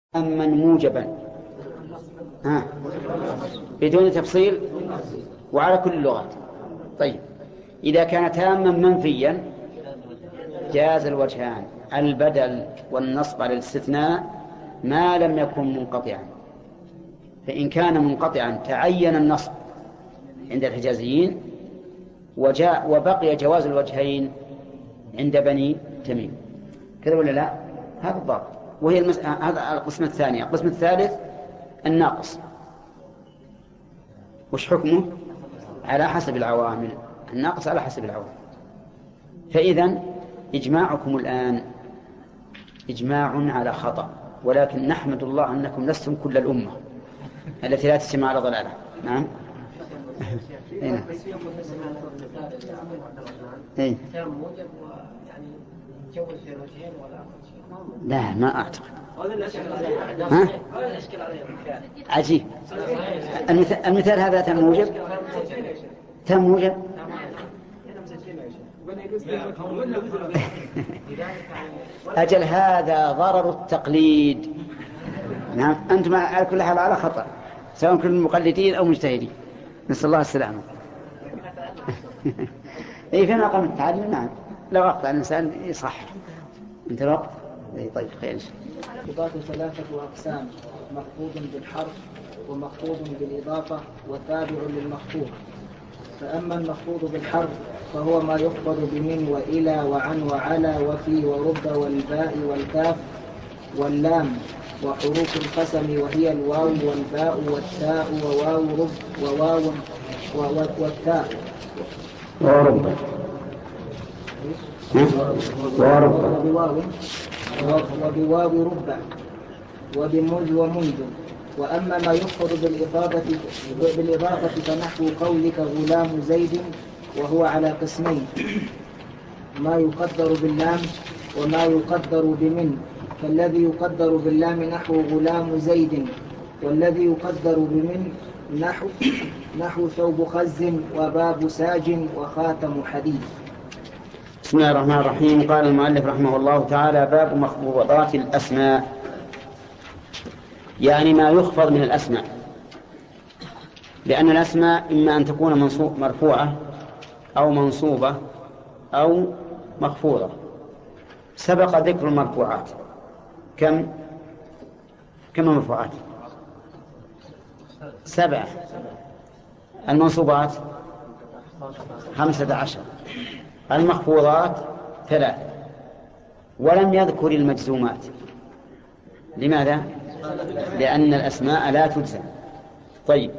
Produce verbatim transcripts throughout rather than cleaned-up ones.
أما موجبا ها بدون تفصيل وعلى كل اللغات. طيب إذا كان تاما منفيا جاز الوجهان البدل والنصب على الاستثناء ما لم يكن منقطعا، فإن كان منقطعا تعين النصب عند الحجازيين وجاء وبقي جواز الوجهين عند بني تميم. كذا ولا لا؟ هذا الضابط. وهي المس... هذا القسم الثاني. القسم الثالث الناقص، وش حكمه؟ على حسب العوامل. الناقص على حسب العوامل. فإذن إجماعكم الآن إجماع على خطأ، ولكن نحمد الله أنكم لستم كل الأمة التي لا تجتمع على ضلالة. نعم. هنا. إيه؟ لا ما أعتقد. ها؟ عجيب. المثال, المثال هذا تم موجب تم موجب أجل هذا ضرر التقليد. نعم أنتم على كل حال على خطأ، سواء كنتم مقلدين أو مجتهدين، نسأل الله السلامة. إيه في مقام التعلم. نعم لو أخطأ الإنسان يصح. أنت الوقت. إيه طيب خير. الإضافة ثلاثة أقسام: مخفوض بالحرف ومخفوض بالإضافة وتابع للمخفوض. فأما المخفوض بالحرف فهو ما يخفض بمن وإلى وعن وعلى وفي ورب والباء والكاف واللام وحروف القسم وهي الواو والباء والتاء وواو رب وواو والتاء ورب وبواو وبواو رب وبمذ ومنذ. وأما ما يخفض بالإضافة بالإضافة فنحو قولك غلام زيد، وهو على قسمين: ما يقدر باللام وما يقدر بمن. فالذي يقدر باللام نحو غلام زيد، والذي يقدر بمن نحو نحو ثوب خز وباب ساج وخاتم حديد. بسم الله الرحمن الرحيم. قال المؤلف رحمه الله تعالى: باب مخفوضات الأسماء، يعني ما يخفض من الأسماء، لأن الأسماء إما أن تكون منصوب مرفوعة أو منصوبة أو مخفوضة. سبق ذكر المرفوعات. كم كم مرفوعات؟ سبعة. المنصوبات خمسة عشر. المخفوضات ثلاث. ولم يذكر المجزومات. لماذا؟ لأن الأسماء لا تجزم. طيب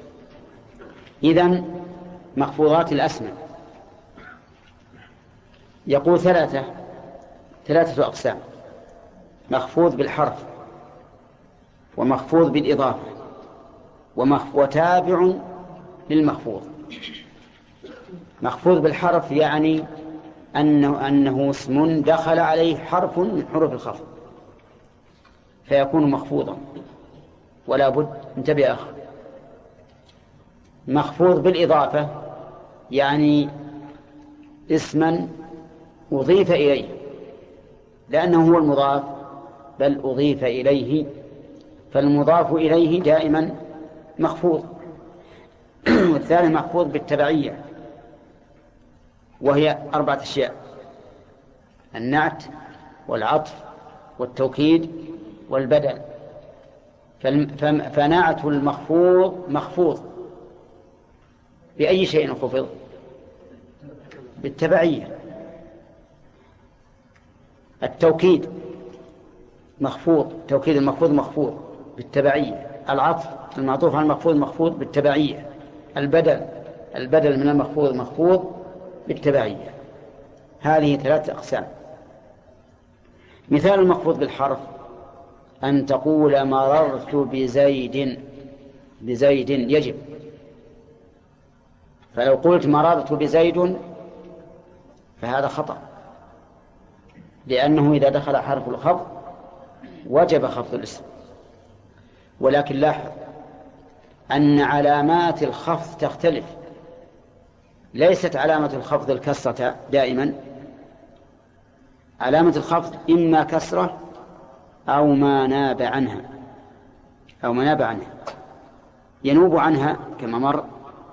إذن مخفوضات الأسماء يقول ثلاثة ثلاثة أقسام: مخفوض بالحرف ومخفوض بالإضافة وتابع للمخفوض. مخفوض بالحرف يعني أنه, أنه اسم دخل عليه حرف من حروف الخفض فيكون مخفوضا ولا بد. انتبه أخ. مخفوض بالإضافة يعني اسما أضيف إليه لأنه هو المضاف، بل أضيف إليه، فالمضاف إليه دائما مخفوض. والثاني مخفوض بالتبعية، وهي أربعة أشياء: النعت والعطف والتوكيد والبدل. فنعت المخفوض مخفوض بأي شيء خفض؟ بالتبعية. التوكيد مخفوض، توكيد المخفوض مخفوض بالتبعية. العطف المعطوف على المخفوض مخفوض بالتبعية. البدل البدل من المخفوض مخفوض بالتبعية. هذه ثلاثة أقسام. مثال المخفوض بالحرف: أن تقول مررت بزيد. بزيد يجب. فلو قلت مررت بزيد فهذا خطأ، لأنه إذا دخل حرف الخفض وجب خفض الاسم. ولكن لاحظ أن علامات الخفض تختلف. ليست علامة الخفض الكسرة دائما، علامة الخفض إما كسرة أو ما ناب عنها أو ما ناب عنها. ينوب عنها كما مر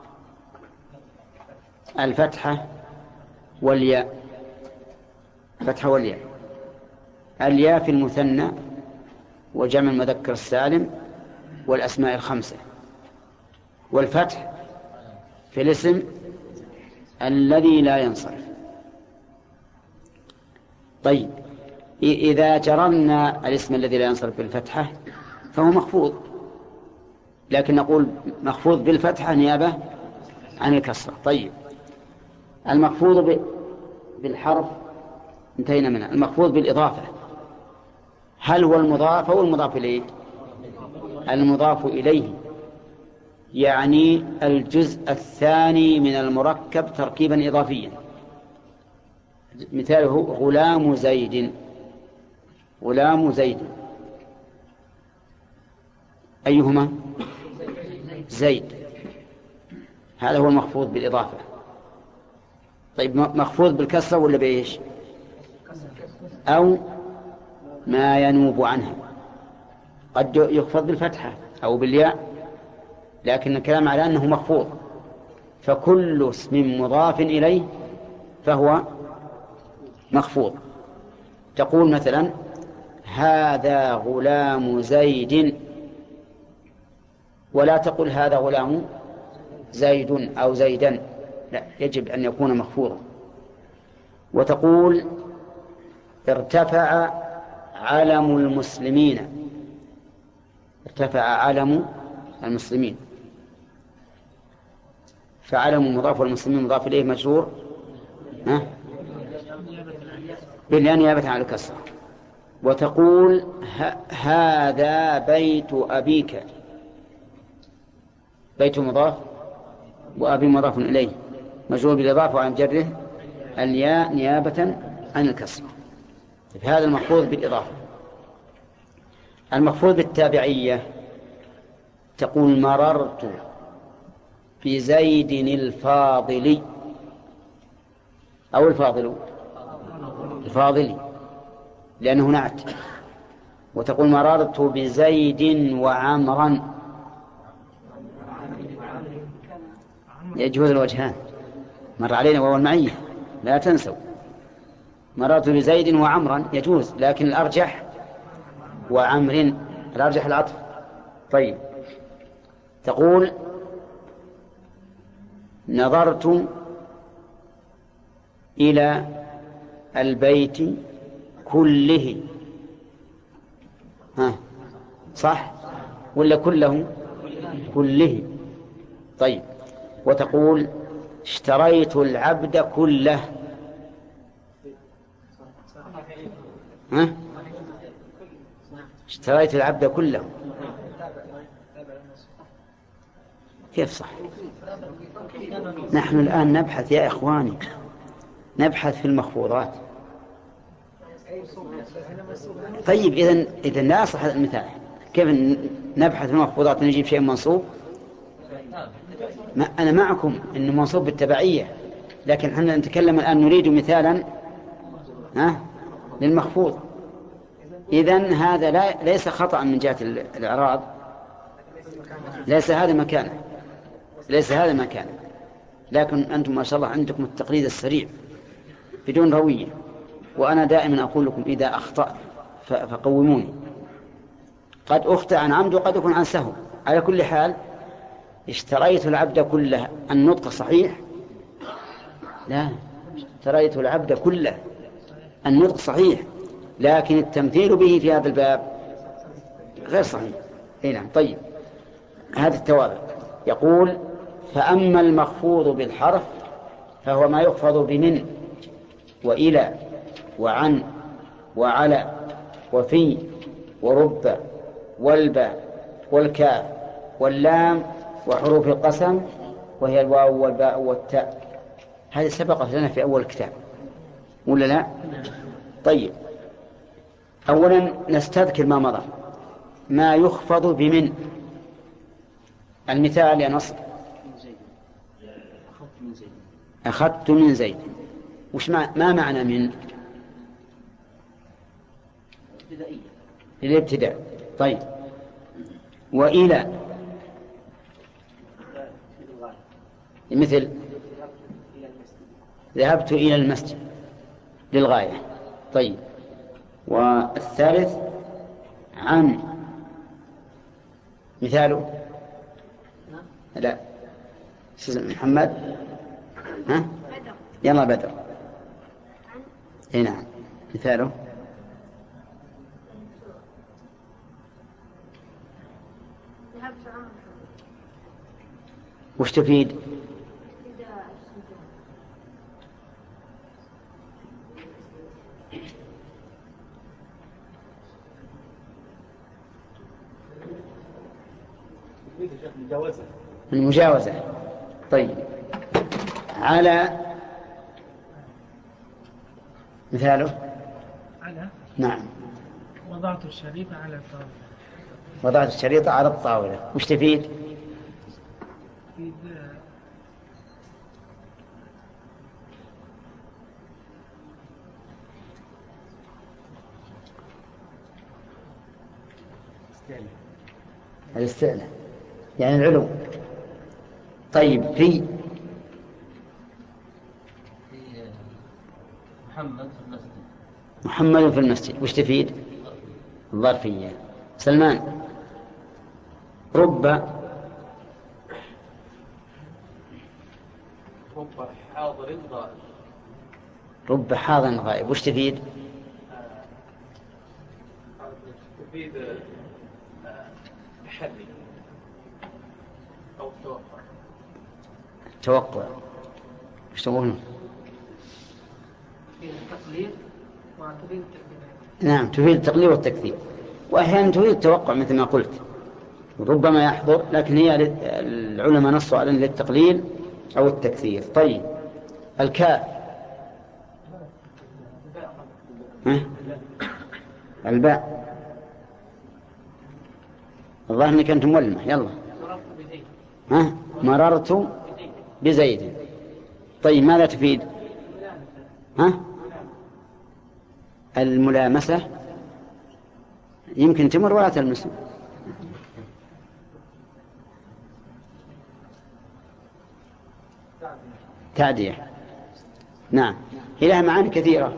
الفتحة والياء. فتحة والياء. الياء في المثنى وجمع المذكر السالم والأسماء الخمسة، والفتح في الاسم الذي لا ينصرف. طيب، إذا جررنا الاسم الذي لا ينصرف بالفتحة فهو مخفوض، لكن نقول مخفوض بالفتحة نيابة عن الكسرة. طيب، المخفوض بالحرف انتهينا منها. المخفوض بالإضافة، هل هو المضاف أو المضاف إليه؟ المضاف إليه، يعني الجزء الثاني من المركب تركيبا إضافيا. مثاله غلام زيد. غلام زيد أيهما؟ زيد. هذا هو المخفوض بالإضافة. طيب، مخفوض بالكسرة ولا بإيش؟ أو ما ينوب عنها. قد يخفض بالفتحة أو بالياء، لكن الكلام على أنه مخفوض، فكل اسم مضاف إليه فهو مخفوض. تقول مثلا هذا غلام زيد، ولا تقل هذا غلام زيد أو زيدا، لا، يجب أن يكون مخفوضا. وتقول ارتفع علم المسلمين. ارتفع علم المسلمين، فعلم مضاف والمسلمين مضاف إليه مجرور بالياء نيابة عن الكسرة. وتقول هذا بيت أبيك. بيت مضاف وأبي مضاف إليه مجرور بالإضافة عن جره الياء نيابة عن الكسرة. هذا المخفوض بالإضافة. المخفوض بالتابعية، تقول مررت بزيد الفاضل أو الفاضل الفاضل لأنه نعت. وتقول مررت بزيد وعمرا، يجوز الوجهان، مر علينا وهو المعية لا تنسوا. مررت بزيد وعمرا يجوز، لكن الأرجح وعمر، الأرجح العطف. طيب، تقول نظرت إلى البيت كله. ها صح ولا كله؟ كله. طيب، وتقول اشتريت العبد كله. ها؟ اشتريت العبد كله كيف صح؟ نحن الآن نبحث يا إخواني، نبحث في المخفوضات. طيب، إذن إذن لا صح المثال. كيف نبحث في المخفوضات نجيب شيء منصوب؟ ما أنا معكم إنه منصوب بالتبعية، لكن احنا نتكلم الآن نريد مثالا ها للمخفوض. إذن هذا لا ليس خطأ من جهة الإعراب، ليس هذا مكانه، ليس هذا مكانه، لكن أنتم ما شاء الله عندكم التقليد السريع بدون روية. وأنا دائما أقول لكم إذا أخطأت فقوموني. قد أخطأ عن عمد وقد يكون عن سهو. على كل حال اشتريت العبد كله، النطق صحيح؟ لا، اشتريت العبد كله النطق صحيح، لكن التمثيل به في هذا الباب غير صحيح. اي نعم. طيب، هذا التوابع. يقول فأما المخفوض بالحرف فهو ما يخفض بمن وإلى وعن وعلى وفي ورب والباء والكاف واللام وحروف القسم، وهي الواو والباء والتاء. هذه سبقت لنا في أول الكتاب ولا لا؟ طيب، أولا نستذكر ما مضى. ما يخفض بمن. المثال يا نصر أخذت من زيد. وش ما, ما معنى من؟ للابتداء. طيب وإلى مثل ذهبت إلى المسجد للغاية. طيب والثالث عن مثاله لا محمد ها يلا بدر. اي نعم مثاله وش تفيد؟ المجاوزة. طيب على مثاله على نعم وضعت الشريط على الطاولة. وضعت الشريط على الطاولة وش تفيد؟ تفيد الاستعلاء يعني العلو. طيب في محمد في المسجد. محمد في المسجد وش تفيد؟ الظرفية. سلمان رب رب حاضر غائب. رب حاضر غائب وش تفيد؟ تفيد تحري أو توقع. توقع وش تقولون؟ تفيد التقليل وتفيد التكذيب. نعم تفيد التقليل والتكذيب وأحيانا تفيد التوقع مثل ما قلت ربما يحضر لكن هي العلماء نصوا على للتقليل أو التكثير. طيب الكاف ها؟ الباء الظاهر انك انت مولمح. يلا ها مررت بزيد. طيب ماذا تفيد؟ ها الملامسة يمكن تمر ولا تلمسه. تعدية نعم هي لها معاني كثيرة.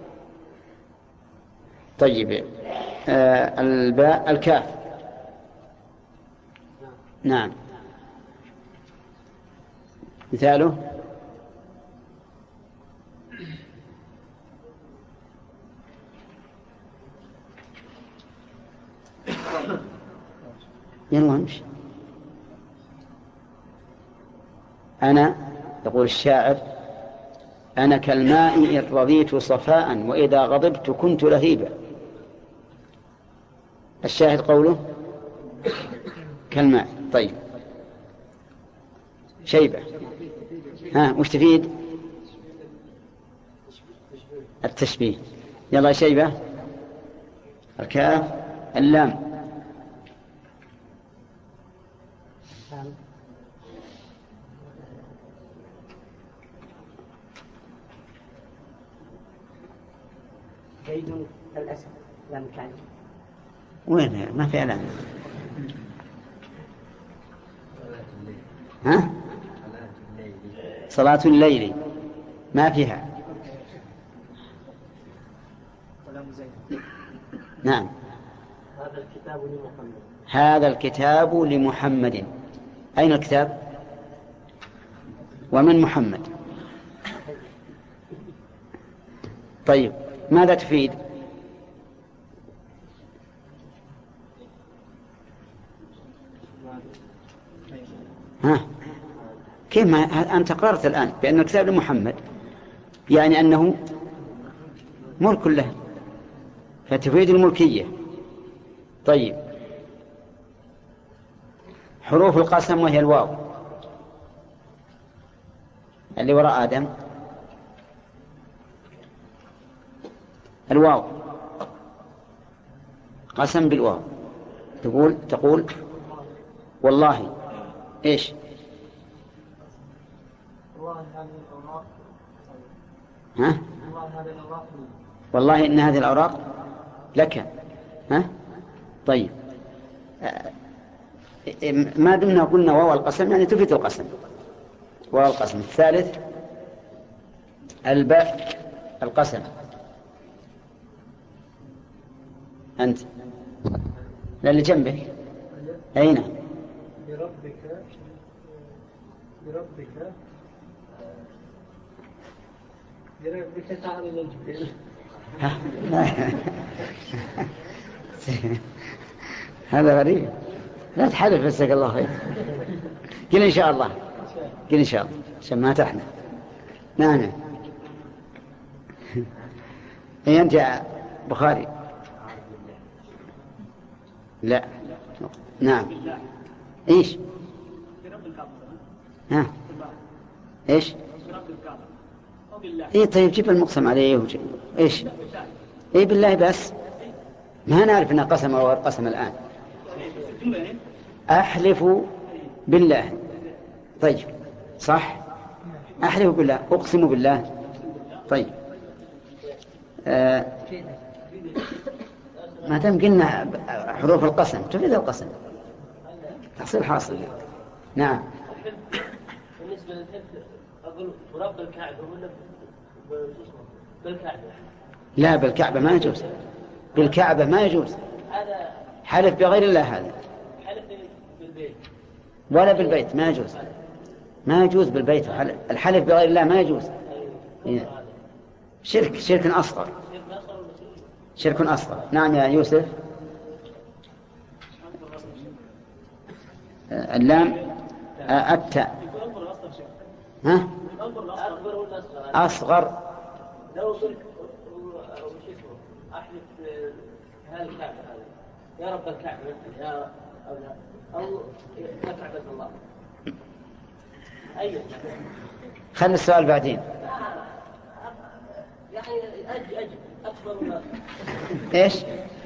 طيب آه الباء الكاف نعم مثاله يلا نمشي. أنا يقول الشاعر أنا كالماء إن رضيت صفاء وإذا غضبت كنت لهيبا. الشاهد قوله كالماء. طيب شيبة ها وش تفيد؟ التشبيه. يلا شيبة الكاف اللام زيد الأسد لم كان وين ما في علامة. ها صلاة الليل ما فيها. نعم هذا الكتاب لمحمد. هذا الكتاب لمحمد. أين الكتاب ومن محمد؟ طيب ماذا تفيد؟ ها كيف ما أنت قررت الآن بأن الكتاب لمحمد يعني أنه ملك له فتفيد الملكية. طيب حروف القسم وهي الواو اللي وراء آدم الواو قسم بالواو تقول تقول والله إيش ها والله إن هذه الأوراق لك ها طيب ما دمنا قلنا واو القسم يعني تفيد القسم. واو القسم. الثالث الباء القسم. أنت لا اللي جنبك أين؟ بربك بربك بربك تعالى الجبال. هذا غريب. لا تحلف بسك الله خير. قل إن شاء الله. قل إن شاء الله عشان ما تحنا. نعم. إيه أنت يا بخاري؟ لا. نعم. إيش؟ ها. إيش؟ إيه طيب جيب المقسم عليه وجيب. إيش؟ إيه بالله بس. ما نعرف أنه قسم أو قسم الآن. أحلف بالله. طيب صح. أحلف بالله أقسم بالله. طيب آه ما دام قلنا حروف القسم تفيد القسم تحصيل حاصل. نعم. بالنسبة للحلف أقول ورب الكعبة ولا بالكعبة؟ لا بالكعبة ما يجوز. بالكعبة ما يجوز. هذا حلف بغير الله. هذا حلف بالبيت ولا بالبيت ما يجوز. ما يجوز بالبيت. الحلف بغير الله ما يجوز. شرك شرك أصغر. شرك أصغر. نعم يا يوسف. اللام التاء. ها؟ أصغر. لو قلت أحلف هالكعبة يا رب الكعبة يا أو لا أو يا كعبة الله. أيوة. خلي السؤال بعدين. يعني أج أج أكبر ولا إيش؟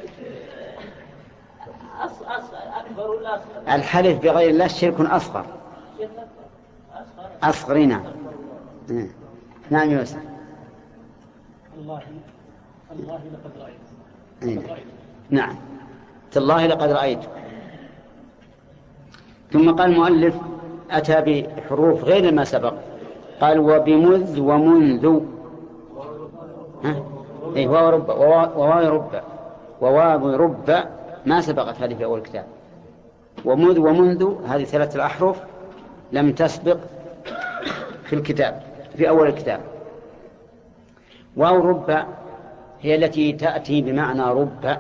أص أص أكبر ولا أصغر؟ الحلف بغير الله شرك أصغر. أصغر. نعم. نعم يوسف. الله الله لقد رأيت. أيه. نعم. تالله لقد رأيت. ثم قال المؤلف أتى بحروف غير ما سبق. قال وبمذ ومنذ. ها؟ إيه واو رب وواو رب وواو رب ما سبقت هذه في أول الكتاب. ومذ ومنذ هذه ثلاثة الأحرف لم تسبق في الكتاب في أول الكتاب. واو رب هي التي تأتي بمعنى رب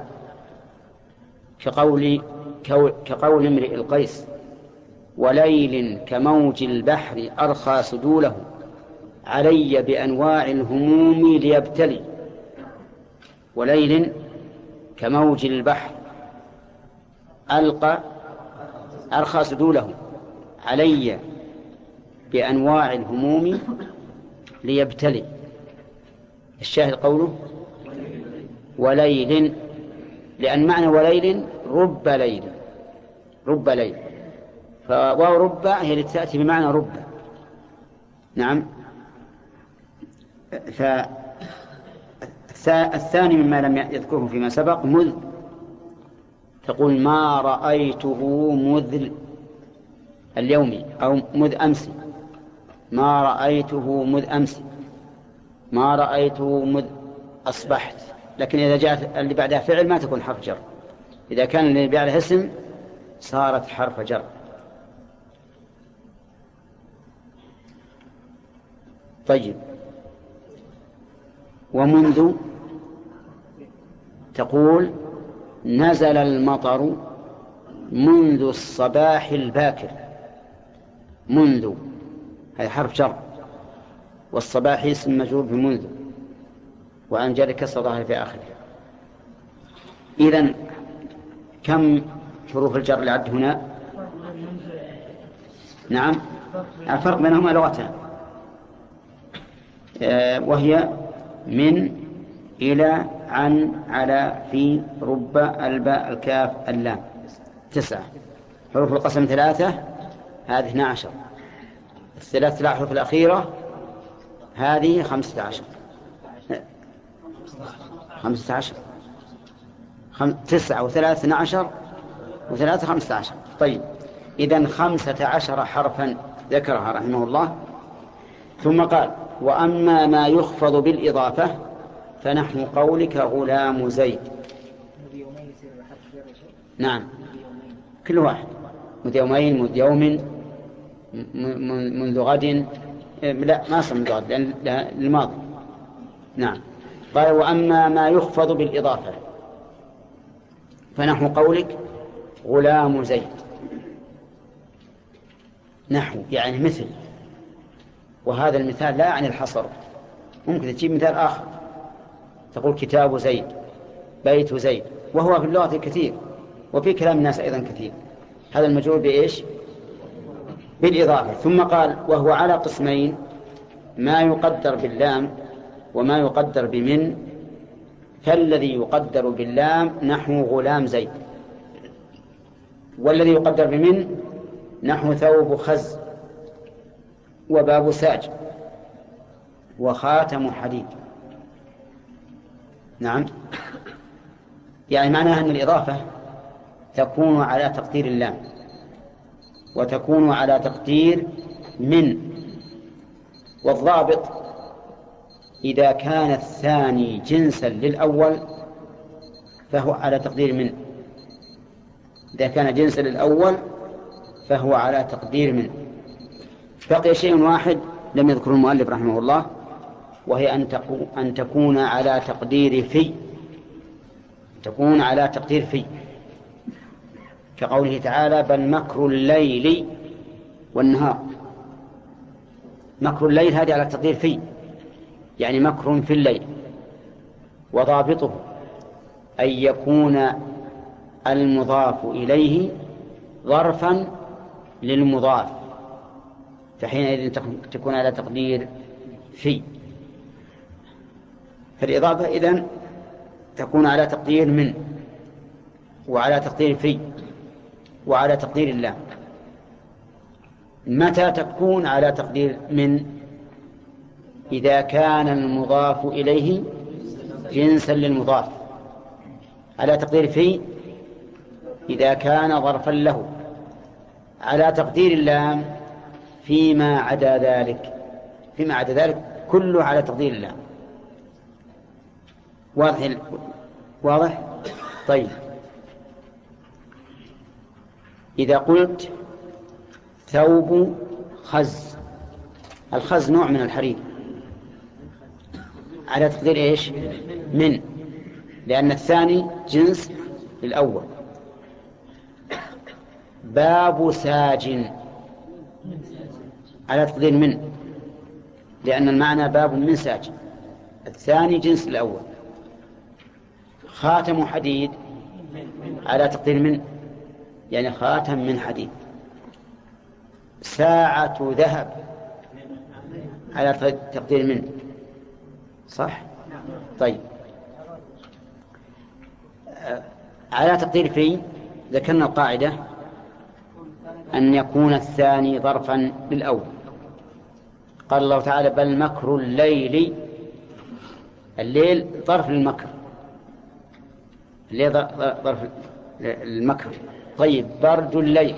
كقول كقول امرئ القيس وليل كموج البحر أرخى سدوله علي بأنواع الهموم ليبتلي. وليل كموج البحر ألقى أرخى سدوله علي بأنواع الهموم ليبتلي. الشاهد قوله وليل لأن معنى وليل رب ليل. رب ليل فواو رب هي التي تأتي بمعنى رب. نعم. فالثاني مما لم يذكره فيما سبق مذ تقول ما رأيته مذ اليوم أو مذ أمس. ما رأيته مذ أمس. ما رأيته مذ أصبحت. لكن إذا جاءت اللي بعدها فعل ما تكون حرف جر. إذا كان اللي بعدها اسم صارت حرف جر. طيب ومنذ تقول نزل المطر منذ الصباح الباكر. منذ هذا حرف جر والصباح اسم مجرور بمنذ وعن جر كسر ظاهر في آخره. إذن كم حروف الجر اللي عد هنا؟ نعم الفرق بينهما لغتان وهي من إلى عن على في رب الباء الكاف اللام. تسعة. حروف القسم ثلاثة هذه اثنا عشر. الثلاث الأحرف الأخيرة هذه خمسة عشر. خمسة عشر خم... تسعة وثلاثة اثنا عشر وثلاثة خمسة عشر. طيب إذن خمسة عشر حرفا ذكرها رحمه الله. ثم قال وأما ما يخفض بالإضافة فنحو قولك غلام زيد. نعم كل واحد مذ يومين مذ يوم منذ غد، لا ما صار منذ غد لأن الماضي. نعم. قال وأما ما يخفض بالإضافة فنحو قولك غلام زيد. نحو يعني مثل، وهذا المثال لا يعني الحصر، ممكن تجيب مثال آخر تقول كتاب زيد، بيت زيد، وهو في اللغة كثير وفي كلام الناس أيضا كثير. هذا المجرور بإيش؟ بالإضافة. ثم قال وهو على قسمين، ما يقدر باللام وما يقدر بمن. فالذي يقدر باللام نحو غلام زيد، والذي يقدر بمن نحو ثوب خز وباب ساج وخاتم حديد. نعم، يعني معناها أن الإضافة تكون على تقدير اللام وتكون على تقدير من. والضابط إذا كان الثاني جنسا للأول فهو على تقدير من. إذا كان جنسا للأول فهو على تقدير من. بقي شيء واحد لم يذكر المؤلف رحمه الله، وهي أن تكون على تقدير في. تكون على تقدير في كقوله تعالى بل مكر الليل والنهار. مكر الليل هذه على تقدير في، يعني مكر في الليل. وضابطه أن يكون المضاف إليه ظرفا للمضاف، فحينئذ تكون على تقدير في. فالإضافة إذن تكون على تقدير من وعلى تقدير في وعلى تقدير الله. متى تكون على تقدير من؟ إذا كان المضاف إليه جنسا للمضاف. على تقدير في إذا كان ظرفا له. على تقدير اللام فيما عدا ذلك. فيما عدا ذلك كله على تقدير اللام. واضح؟ واضح؟ طيب إذا قلت ثوب خز، الخز نوع من الحرير، على تقدير إيش؟ من، لأن الثاني جنس للأول. باب ساج على تقدير من، لأن المعنى باب من ساج، الثاني جنس الأول. خاتم حديد على تقدير من، يعني خاتم من حديد. ساعة ذهب على تقدير من، صح؟ طيب على تقدير في ذكرنا القاعدة أن يكون الثاني ظرفا للأول. قال الله تعالى بل مكر الليل، الليل ظرف للمكر، الليل ظرف المكر. طيب برد الليل،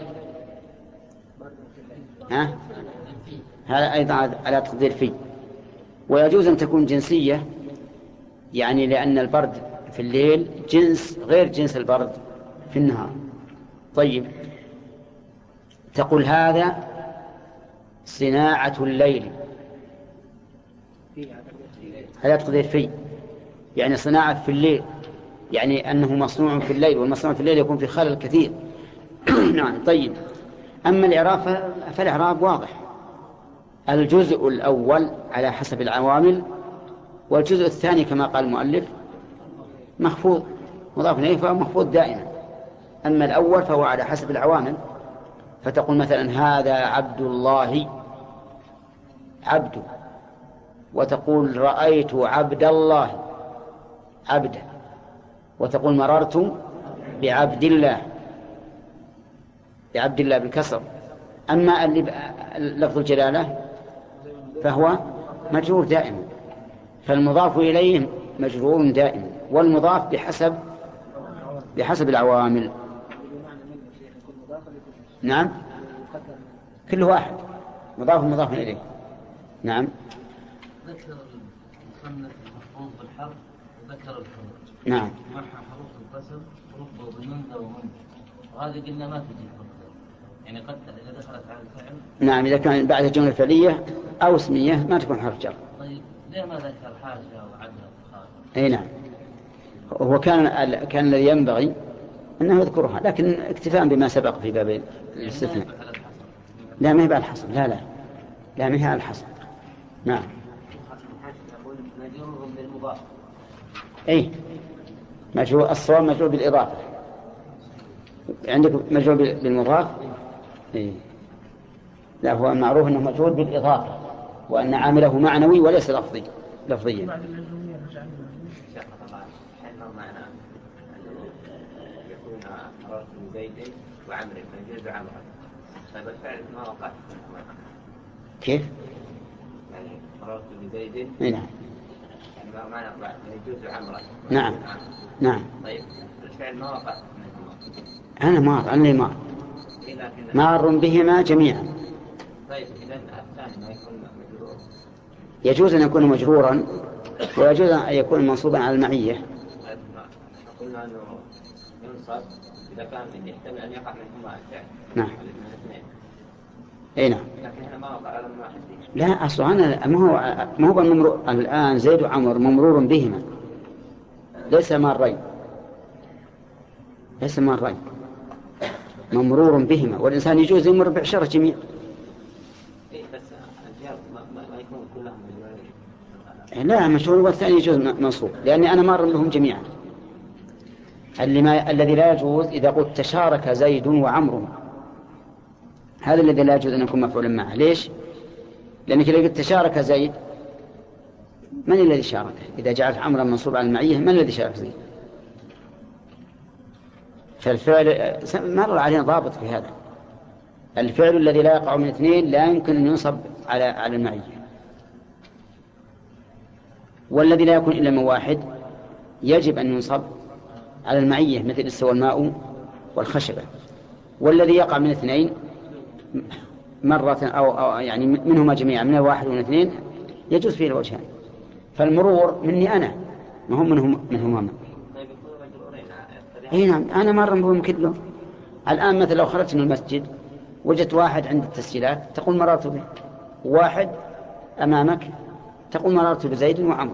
ها؟ هذا أيضا على تقدير فيه. ويجوز أن تكون جنسية، يعني لأن البرد في الليل جنس غير جنس البرد في النهار. طيب تقول هذا صناعة الليل، على تقدير فيه، يعني صناعة في الليل، يعني أنه مصنوع في الليل، والمصنوع في الليل يكون في خلل كثير. نعم. طيب أما الإعراب فالإعراب واضح، الجزء الأول على حسب العوامل، والجزء الثاني كما قال المؤلف مخفوض مضاف إليه فهو مخفوض دائما. أما الأول فهو على حسب العوامل، فتقول مثلا هذا عبد الله عبد، وتقول رأيت عبد الله عبدا، وتقول مررت بعبد الله بعبد الله بالكسر. أما لفظ الجلالة فهو مجرور دائما، فالمضاف إليه مجرور دائما، والمضاف بحسب بحسب العوامل. نعم، كل واحد مضاف مضاف إليه. نعم. ذكر المصنف المحفوظ بالحرف وذكر الحروف. نعم. معها حروف القسم رب وبننذ ومنذ، وهذه قلنا ما تجي يعني قد إذا دخلت على الفعل. نعم، إذا كان بعد الجملة الفعلية أو اسمية ما تكون حرف جر. طيب ليه ما ذكر حاجة وعدها خارج؟ أي نعم، هو كان كان الذي ينبغي أنه يذكرها، لكن اكتفاء بما سبق في باب الاستثناء. لا ما هي على الحصر، لا لا لا ما هي على الحصر. نعم. مجرور بالمضاف. أي مجرور، الصواب مجرور بالإضافة. عندك مجرور بالمضاف. إيه. لا، هو المعروف أنه مجرور بالإضافة وأن عامله معنوي وليس لفظي لفظيا. يكون مررت بزيد وعمر فيجوز عمرا. طيب الفعل ما وقع كيف؟ يعني مررت بزيد. نعم. يعني ما ما وقع فيجوز عمرا. نعم. نعم. طيب الفعل ما وقع. أنا مار أنا مار مار بهما جميعا. طيب إذا الثاني ما يكون مجرور. يجوز أن يكون مجرورا ويجوز أن يكون منصوبا على المعية. قلنا أنه ينصب إذا كان يحتمل أن يقع منهما الفعل. نعم. أي نعم. لكن هنا ما وقع على واحد. لا، أصلا أنا ما هو ما هو الممرور الآن زيد وعمر ممرور بهما، ليس مارين، ليس مارين، ممرور بهما، والإنسان يجوز يمر بعشرة جميع. إيه بس الجار ما ما يكون كلهم مجرورين. لا، مشهور والثاني يجوز منصوب، لأني أنا مار بهم جميعا. اللي ما الذي لا يجوز إذا قلت تشارك زيد وعمر، هذا الذي لا يجوز أن يكون مفعولا معه. ليش؟ لأنك إذا قلت تشارك زيد، من الذي شاركه؟ إذا جعلت عمرا منصوب على المعية، من الذي شارك زيد؟ فالفعل مر علينا ضابط في هذا، الفعل الذي لا يقع من اثنين لا يمكن أن ينصب على على المعية، والذي لا يكون إلا من واحد يجب أن ينصب على المعية، مثل استوى الماء والخشبة. والذي يقع من اثنين مرة أو, أو يعني منهما جميعا، من الواحد والاثنين، يجوز فيه الوجهان. فالمرور مني أنا، ما هم منهم منهما. اي نعم، أنا مرة بهم كلهم. الآن مثلا لو خرجت من المسجد وجدت واحد عند التسجيلات تقول مررت به، واحد أمامك تقول مررت بزيد وعمر.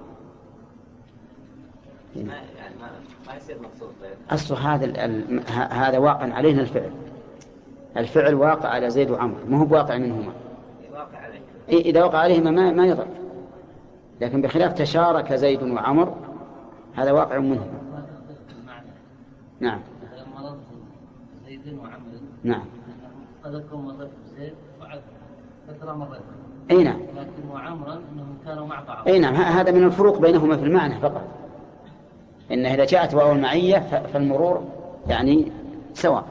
أصل هذا هذا واقع علينا الفعل، الفعل واقع على زيد وعمر، ما هو واقع منهما. إيه إذا وقع عليهما ما ما يضر، لكن بخلاف تشارك زيد وعمر هذا واقع منهما. نعم. زيد وعمر. نعم. قد يكون مرة زيد وعمر فترة مرة. أي نعم. لكن وعمرا إنهم كانوا مع بعض. أي نعم، هذا من الفروق بينهما في المعنى فقط. إن إذا جاءت واو المعية فالمرور يعني سواء.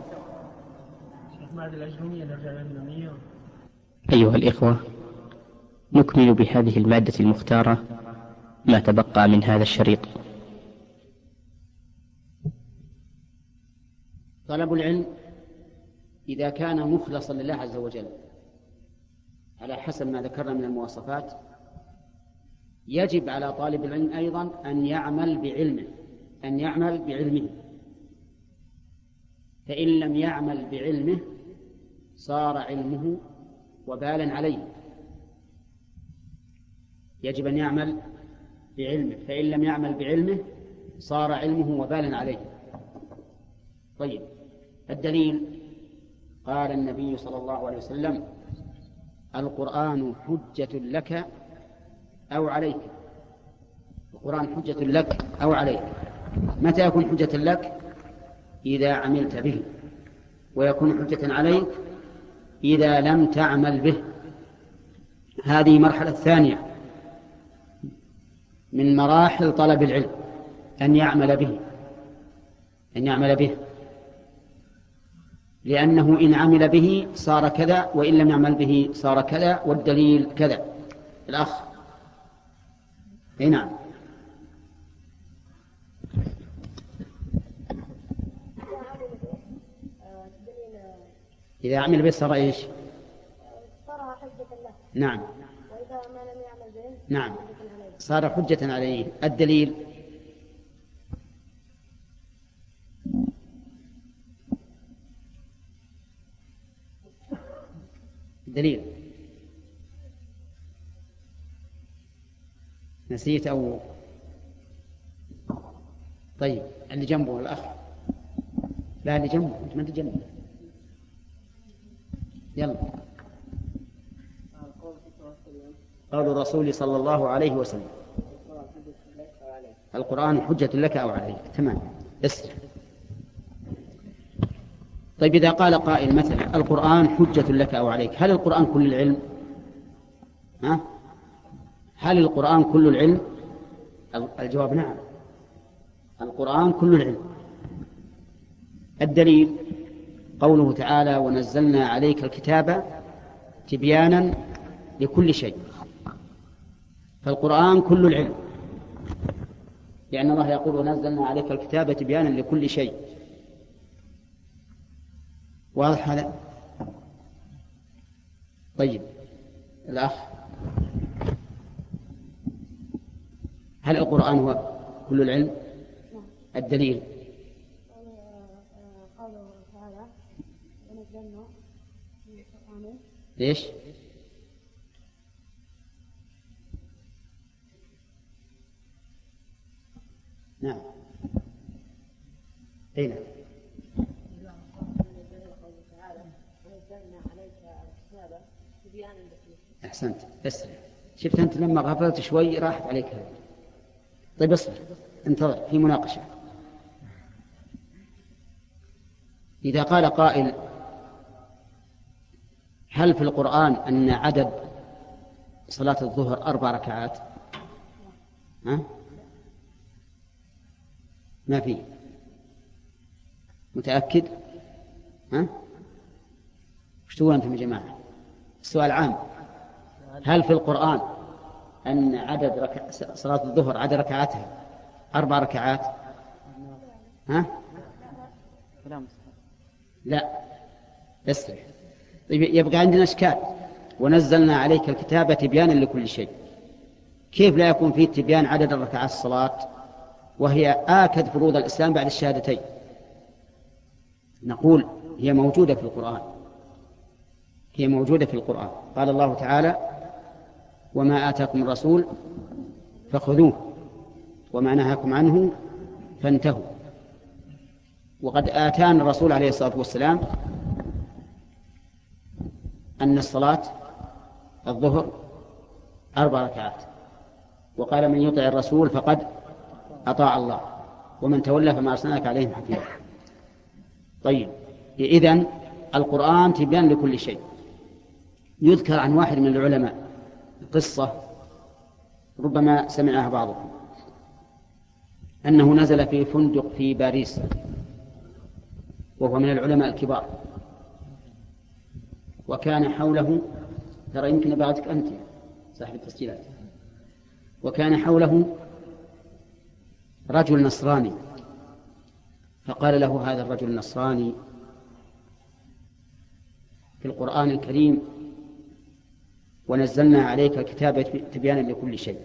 أيها الإخوة، نكمل بهذه المادة المختارة ما تبقى من هذا الشريط. طلب العلم إذا كان مخلصا لله عز وجل على حسب ما ذكرنا من المواصفات، يجب على طالب العلم أيضا أن يعمل بعلمه أن يعمل بعلمه فإن لم يعمل بعلمه صار علمه وبالا عليه. يجب أن يعمل بعلمه، فإن لم يعمل بعلمه صار علمه وبالا عليه. طيب، الدليل قال النبي صلى الله عليه وسلم: القرآن حجة لك أو عليك. القرآن حجة لك أو عليك. متى يكون حجة لك؟ إذا عملت به، ويكون حجة عليك إذا لم تعمل به. هذه مرحلة ثانية من مراحل طلب العلم، أن يعمل به أن يعمل به لأنه إن عمل به صار كذا، وإن لم يعمل به صار كذا، والدليل كذا. الأخ اي نعم. إذا عمل به صار إيش؟ صار حجة له. نعم. وإذا ما لم يعمل به نعم صار حجة عليه. الدليل دليل نسيت أو طيب اللي جنبه الأخ لا اللي جنبه أنت ما أنت جنبه يلا. قول الرسول صلى الله عليه وسلم القرآن حجة لك أو عليك. تمام اسمع. طيب إذا قال قائل مثلا القرآن حجة لك أو عليك، هل القرآن كل العلم؟ ها؟ هل القرآن كل العلم؟ الجواب نعم، القرآن كل العلم. الدليل قوله تعالى ونزلنا عليك الكتاب تبيانا لكل شيء، فالقرآن كل العلم، لأن الله يقول ونزلنا عليك الكتاب تبيانا لكل شيء. واضح هذا؟ طيب الأخ هل القرآن هو كل العلم؟ الدليل قوله تعالى ونزلنا من القرآن. ليش؟ نعم أين؟ أحسنت اسرع. شفت أنت لما غفلت شوي راحت عليك هذا. طيب اصبر انتظر في مناقشة. إذا قال قائل هل في القرآن أن عدد صلاة الظهر أربع ركعات؟ ها؟ ما فيه. متأكد؟ ها؟ وش تقول أنتم يا جماعة؟ السؤال عام. هل في القرآن أن عدد ركع... صلاة الظهر عدد ركعاتها أربع ركعات؟ ها؟ لا اسرع. طيب يبقى عندنا إشكال. ونزلنا عليك الكتاب تبيانا لكل شيء، كيف لا يكون فيه تبيان عدد الركعات الصلاة وهي آكد فروض الإسلام بعد الشهادتين؟ نقول هي موجودة في القرآن، هي موجودة في القرآن. قال الله تعالى وما آتاكم الرسول فخذوه وما نهاكم عنه فانتهوا. وقد آتانا الرسول عليه الصلاة والسلام أن الصلاة الظهر أربع ركعات، وقال من يطع الرسول فقد أطاع الله ومن تولى فما أرسلناك عليهم حفيظا. طيب إذن القرآن تبيان لكل شيء. يذكر عن واحد من العلماء قصة ربما سمعها بعضكم، أنه نزل في فندق في باريس وهو من العلماء الكبار، وكان حوله ترى يمكن بعضك أنت صاحب التسجيلات، وكان حوله رجل نصراني، فقال له هذا الرجل النصراني في القرآن الكريم ونزلنا عليك الكتاب تبيانا لكل شيء.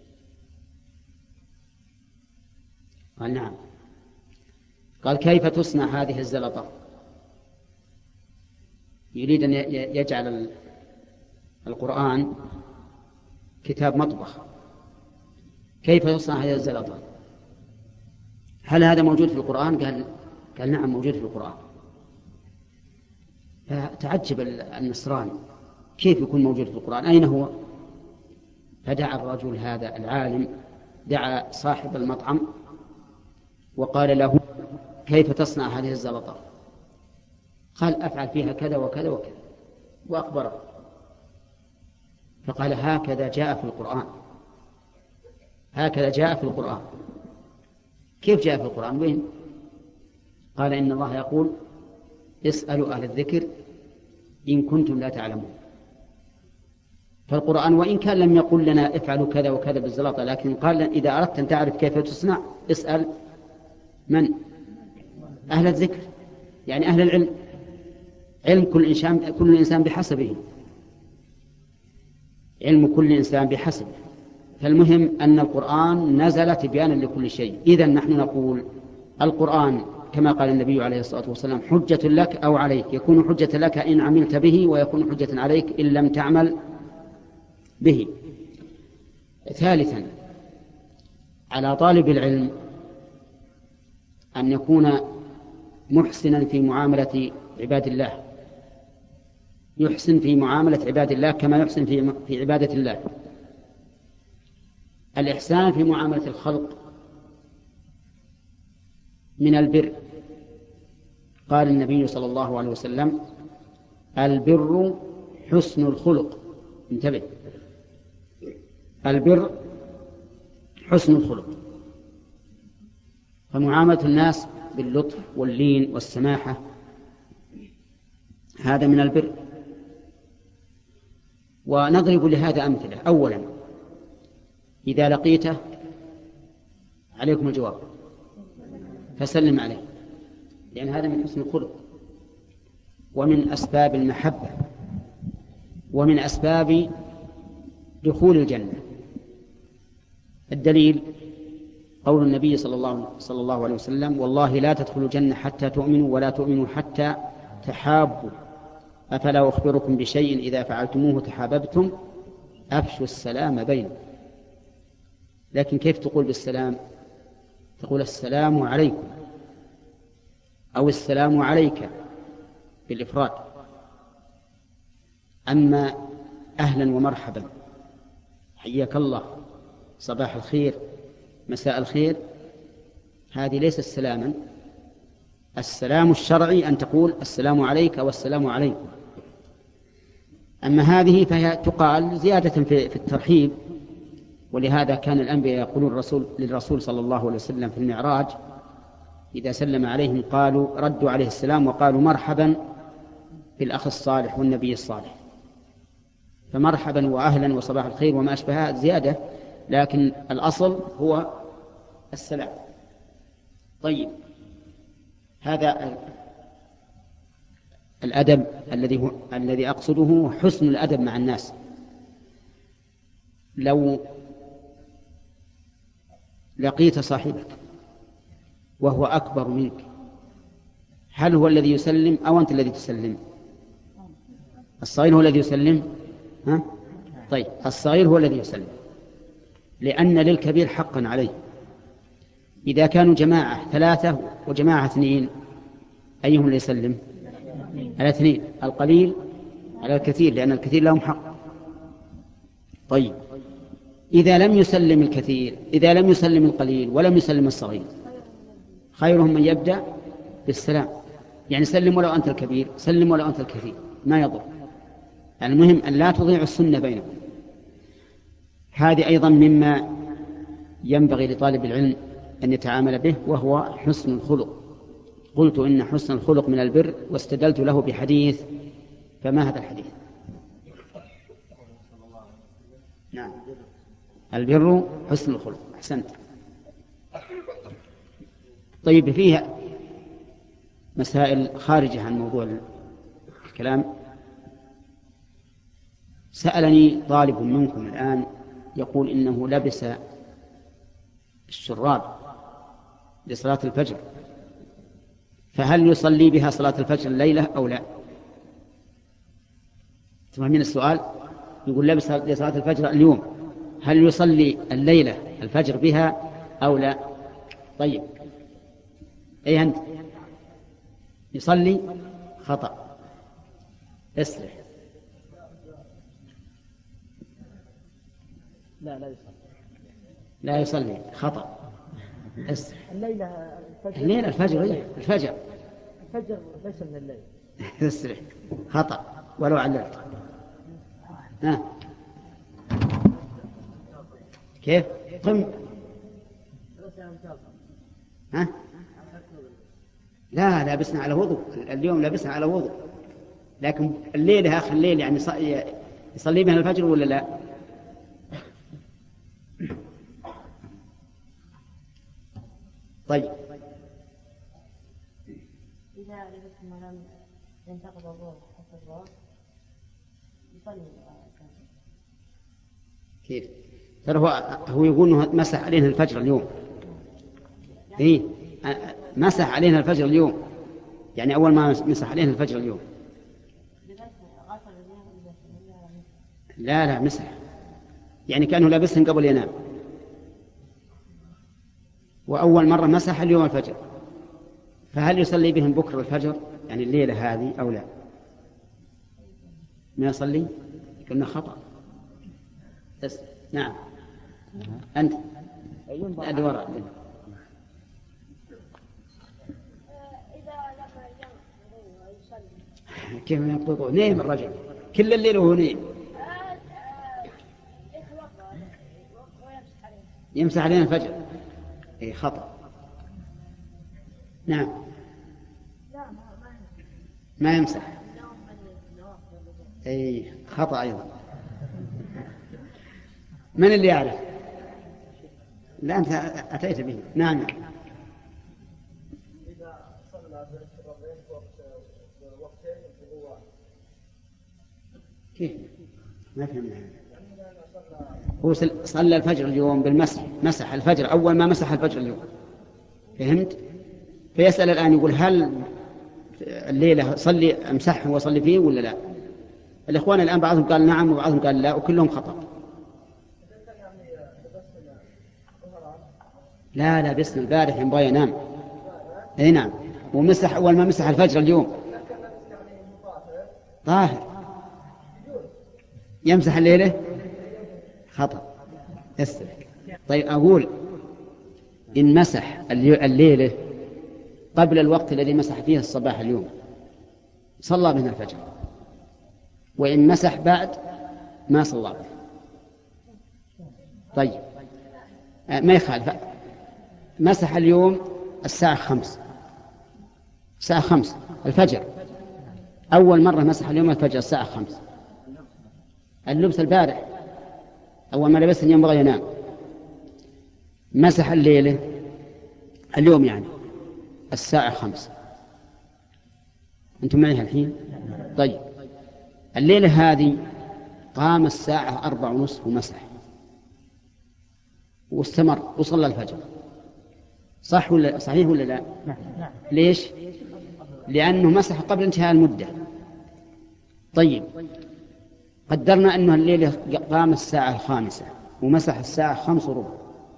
قال نعم. قال كيف تصنع هذه الزلطة؟ يريد أن يجعل القرآن كتاب مطبخ. كيف تصنع هذه الزلطة؟ هل هذا موجود في القرآن؟ قال قال نعم موجود في القرآن. فتعجب النصراني كيف يكون موجود في القرآن؟ أين هو؟ فدعا الرجل هذا العالم، دعا صاحب المطعم وقال له كيف تصنع هذه الزلطة؟ قال أفعل فيها كذا وكذا وكذا، وأخبره. فقال هكذا جاء في القرآن، هكذا جاء في القرآن. كيف جاء في القرآن؟ وين؟ قال إن الله يقول اسألوا أهل الذكر إن كنتم لا تعلمون. فالقرآن وإن كان لم يقل لنا افعلوا كذا وكذا بالزلطة، لكن قال إذا أردت أن تعرف كيف تصنع اسأل من؟ أهل الذكر، يعني أهل العلم. علم كل إنسان كل إنسان بحسبه، علم كل إنسان بحسبه. فالمهم أن القرآن نزل تبيانا لكل شيء. إذن نحن نقول القرآن كما قال النبي عليه الصلاة والسلام حجة لك أو عليك، يكون حجة لك إن عملت به، ويكون حجة عليك إن لم تعمل به. ثالثا، على طالب العلم أن يكون محسنا في معاملة عباد الله، يحسن في معاملة عباد الله كما يحسن في في عبادة الله. الإحسان في معاملة الخلق من البر. قال النبي صلى الله عليه وسلم البر حسن الخلق. انتبه، البر حسن الخلق. فمعاملة الناس باللطف واللين والسماحة هذا من البر. ونضرب لهذا أمثلة. أولا، إذا لقيته عليكم الجواب فسلم عليه، لأن هذا من حسن الخلق ومن أسباب المحبة ومن أسباب دخول الجنة. الدليل قول النبي صلى الله, صلى الله عليه وسلم والله لا تدخلوا الجنة حتى تؤمنوا ولا تؤمنوا حتى تحابوا، أفلا أخبركم بشيء إذا فعلتموه تحاببتم، أفشوا السلام بينكم. لكن كيف تقول بالسلام؟ تقول السلام عليكم أو السلام عليك بالإفراد. أما أهلا ومرحبا، حياك الله، صباح الخير، مساء الخير، هذه ليست سلاما. السلام الشرعي أن تقول السلام عليك والسلام عليكم. أما هذه فهي تقال زيادة في الترحيب. ولهذا كان الأنبياء يقولون الرسول للرسول صلى الله عليه وسلم في المعراج إذا سلم عليهم قالوا ردوا عليه السلام وقالوا مرحبا بالأخ الصالح والنبي الصالح. فمرحبا وأهلا وصباح الخير وما أشبهها زيادة، لكن الأصل هو السلام. طيب، هذا الأدب الذي هو الذي أقصده حسن الأدب مع الناس. لو لقيت صاحبك وهو أكبر منك، هل هو الذي يسلم أو أنت الذي تسلم؟ الصغير هو الذي يسلم. ها؟ طيب، الصغير هو الذي يسلم، لأن للكبير حقا عليه. إذا كانوا جماعة ثلاثة وجماعة اثنين، أيهم اللي يسلم؟ الاثنين، القليل على الكثير، لأن الكثير لهم حق. طيب، إذا لم يسلم الكثير، إذا لم يسلم القليل ولم يسلم الصغير، خيرهم من يبدأ بالسلام. يعني سلم ولو أنت الكبير، سلم ولو أنت الكثير، ما يضر. المهم أن لا تضيع السنة بينكم. هذه أيضا مما ينبغي لطالب العلم أن يتعامل به، وهو حسن الخلق. قلت إن حسن الخلق من البر، واستدلت له بحديث. فما هذا الحديث؟ نعم، البر حسن الخلق. أحسنت. طيب، فيها مسائل خارجة عن موضوع الكلام. سألني طالب منكم الآن يقول إنه لبس الشراب لصلاة الفجر، فهل يصلي بها صلاة الفجر الليلة أو لا؟ تفهمين السؤال؟ يقول لبس لصلاة الفجر اليوم، هل يصلي الليلة الفجر بها أو لا؟ طيب، أي أنت يصلي؟ خطأ، اسرح. لا لا يصلي. لا يصلي، خطأ، اسرح. الليلة الفجر. الليلة الفجر إيه؟ الفجر الفجر ليس من الليل. اسرح، خطأ ولو عللت. ها، كيف؟ قم. ها؟ لا، لابسنا على وضوء اليوم، لابسنا على وضوء، لكن الليلة آخر الليل يعني يصلي بها الفجر ولا لا؟ طيب، إذا لبسنا لم ينتقد الظهر حتى الظهر يصلي. كيف؟ ترى هو هو يقول انه مسح علينا الفجر اليوم. ايه مسح علينا الفجر اليوم، يعني اول ما مسح علينا الفجر اليوم. لا لا مسح، يعني كانه لابسهم قبل ينام، واول مره مسح اليوم الفجر. فهل يصلي بهم بكره الفجر يعني الليله هذه او لا؟ ما يصلي؟ قلنا خطأ. بس نعم أنت أدي وراء. إذا لما ينام يصلي كيف يقبضون؟ نيم الرجل كل الليل وهو نيم. يمسح علينا الفجر. إيه خطأ. نعم ما يمسح. أي خطأ أيضا. من اللي يعرف؟ لا أنت أتيت به. نعم. إذا صلى بالربعين وقتين هو كيف؟ ما فهمنا. هو صلى الفجر اليوم بالمسح، مسح الفجر أول ما مسح الفجر اليوم، فهمت؟ فيسأل الآن يقول هل الليلة صلي أمسحه وصلي فيه ولا لا؟ الإخوان الآن بعضهم قال نعم وبعضهم قال لا، وكلهم خطأ. لا لا باسم البارح ينبغي ينام. اي نعم، ومسح اول ما مسح الفجر اليوم طاهر يمسح الليله خطأ. يسترك. طيب اقول ان مسح الليله قبل الوقت الذي مسح فيه الصباح اليوم صلى بنا الفجر، وان مسح بعد ما صلى به. طيب ما يخالف. مسح اليوم الساعة خمس، الساعة خمس الفجر، أول مرة مسح اليوم الفجر الساعة خمس. اللبس البارح أول ما لبس ينبغي ينام. مسح الليلة اليوم يعني الساعة خمس. أنتم معي الحين؟ طيب الليلة هذه قام الساعة أربع ونصف ومسح واستمر وصلى الفجر، صح ولا صحيح ولا لا؟ ليش؟ لأنه مسح قبل انتهاء المدة. طيب قدرنا أنه الليلة قام الساعة الخامسة ومسح الساعة خمس وربع،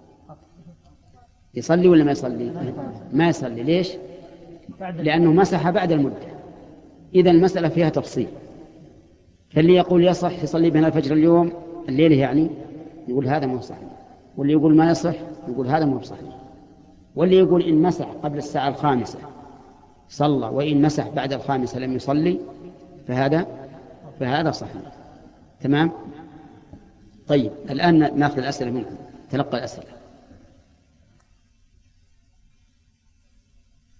يصلي ولا ما يصلي؟ ما يصلي. ليش؟ لأنه مسح بعد المدة. إذا المسألة فيها تفصيل. فاللي يقول يصح يصلي بنا الفجر اليوم الليلة يعني يقول هذا مو صحيح، واللي يقول ما يصح يقول هذا مو صحيح. واللي يقول إن مسح قبل الساعة الخامسة صلى، وإن مسح بعد الخامسة لم يصلي، فهذا فهذا صحيح. تمام؟ طيب الآن نأخذ الأسئلة منكم، تلقى الأسئلة.